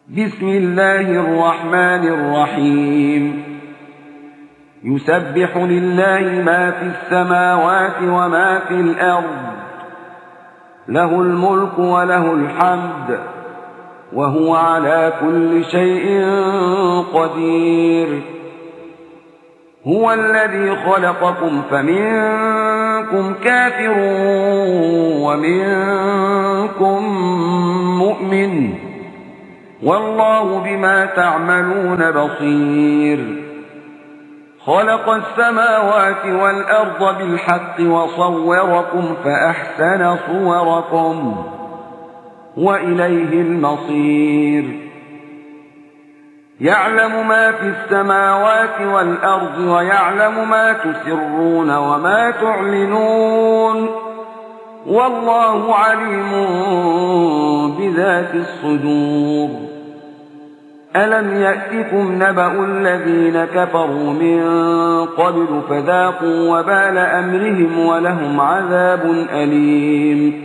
بسم الله الرحمن الرحيم يسبح لله ما في السماوات وما في الأرض له الملك وله الحمد وهو على كل شيء قدير هو الذي خلقكم فمنكم كافر ومنكم مؤمن والله بما تعملون بصير خلق السماوات والأرض بالحق وصوركم فأحسن صوركم وإليه المصير يعلم ما في السماوات والأرض ويعلم ما تسرون وما تعلنون والله عليم بذات الصدور ألم يأتكم نبأ الذين كفروا من قبل فذاقوا وبال أمرهم ولهم عذاب أليم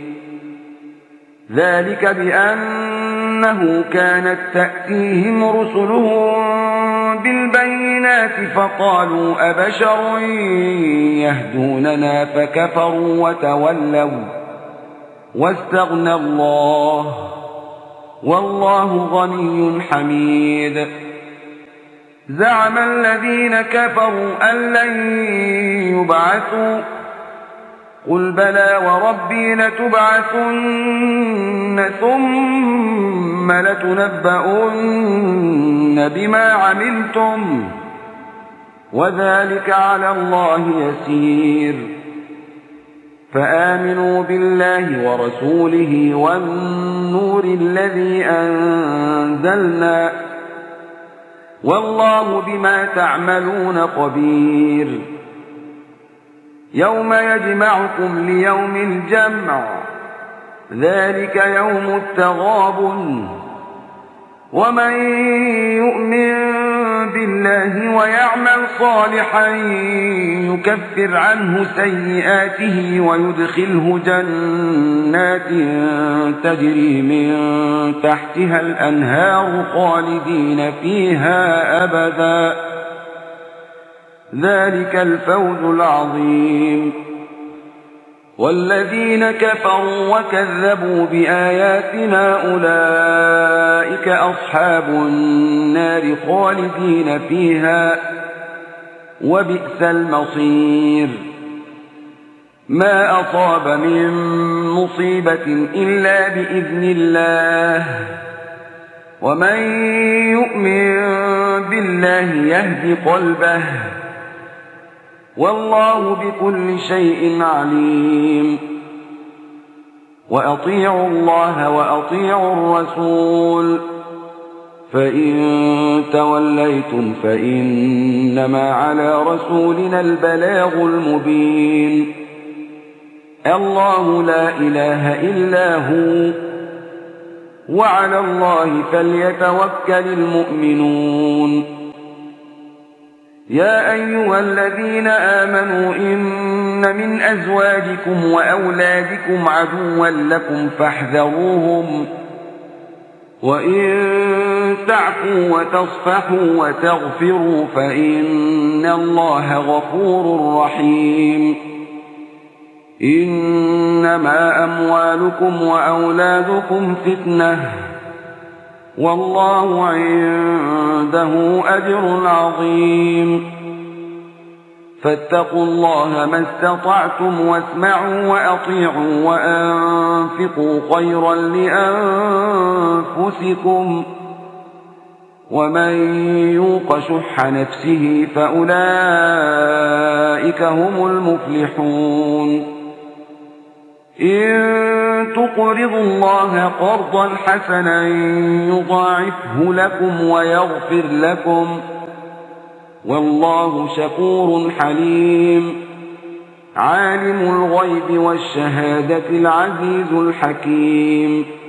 ذلك بأنه كانت تأتيهم رسلهم بالبينات فقالوا أبشر يهدوننا فكفروا وتولوا واستغنى الله والله غني حميد زعم الذين كفروا أن لن يبعثوا قل بلى وربي لتبعثن ثم لتنبؤن بما عملتم وذلك على الله يسير فآمنوا بالله ورسوله والنور الذي أنزلنا والله بما تعملون خبير يوم يجمعكم ليوم الجمع ذلك يوم التغابن ومن يؤمن بالله ويعمل صالحا يكفر عنه سيئاته ويدخله جنات تجري من تحتها الأنهار خالدين فيها أبدا ذلك الفوز العظيم والذين كفروا وكذبوا بآياتنا أولئك أصحاب النار خالدين فيها وبئس المصير ما أصاب من مصيبة إلا بإذن الله ومن يؤمن بالله يهد قلبه والله بكل شيء عليم وأطيعوا الله وأطيعوا الرسول فإن توليتم فإنما على رسولنا البلاغ المبين الله لا إله إلا هو وعلى الله فليتوكل المؤمنون يا أيها الذين آمنوا إن من أزواجكم وأولادكم عدوا لكم فاحذروهم وإن تعفوا وتصفحوا وتغفروا فإن الله غفور رحيم إنما أموالكم وأولادكم فتنة والله عنده أجر عظيم فاتقوا الله ما استطعتم واسمعوا وأطيعوا وأنفقوا خيرا لأنفسكم ومن يوق شح نفسه فأولئك هم المفلحون إن تقرضوا الله قرضا حسنا يضاعفه لكم ويغفر لكم والله شكور حليم عالم الغيب والشهادة العزيز الحكيم